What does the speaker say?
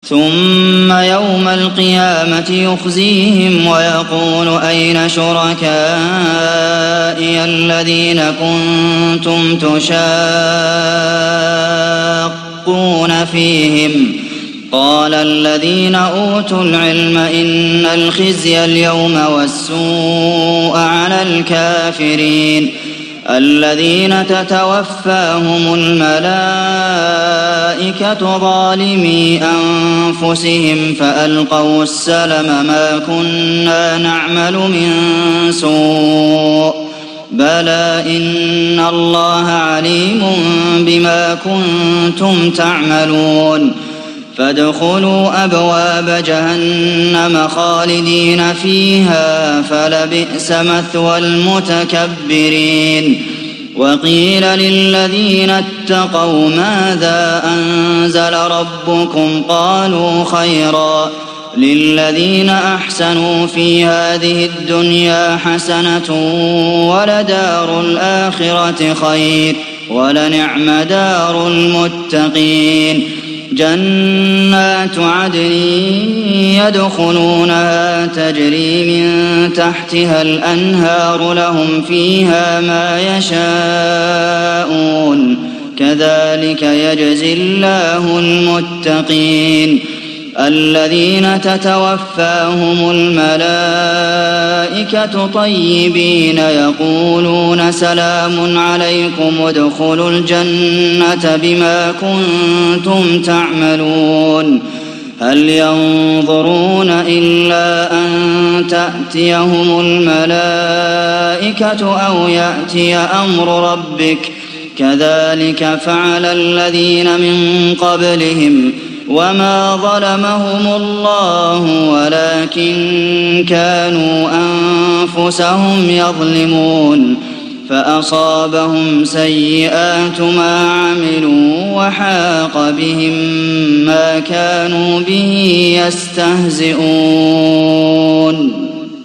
ثم يوم القيامة يخزيهم ويقول أين شركائي الذين كنتم تشاقون فيهم قال الذين أوتوا العلم إن الخزي اليوم والسوء على الكافرين الذين تتوفاهم الملائكة ظالمي أنفسهم فألقوا السلم ما كنا نعمل من سوء بلى إن الله عليم بما كنتم تعملون فادخلوا أبواب جهنم خالدين فيها فلبئس مثوى المتكبرين وقيل للذين اتقوا ماذا أنزل ربكم قالوا خيرا للذين أحسنوا في هذه الدنيا حسنة ولدار الآخرة خير ولنعم دار المتقين جنات عدن يدخلونها تجري من تحتها الأنهار لهم فيها ما يشاءون كذلك يجزي الله المتقين الذين تتوفاهم الملائكة طيبين يقولون سلام عليكم ادخلوا الجنة بما كنتم تعملون هل ينظرون إلا أن تأتيهم الملائكة أو يأتي أمر ربك كذلك فعل الذين من قبلهم وما ظلمهم الله ولكن كانوا أنفسهم يظلمون فأصابهم سيئات ما عملوا وحاق بهم ما كانوا به يستهزئون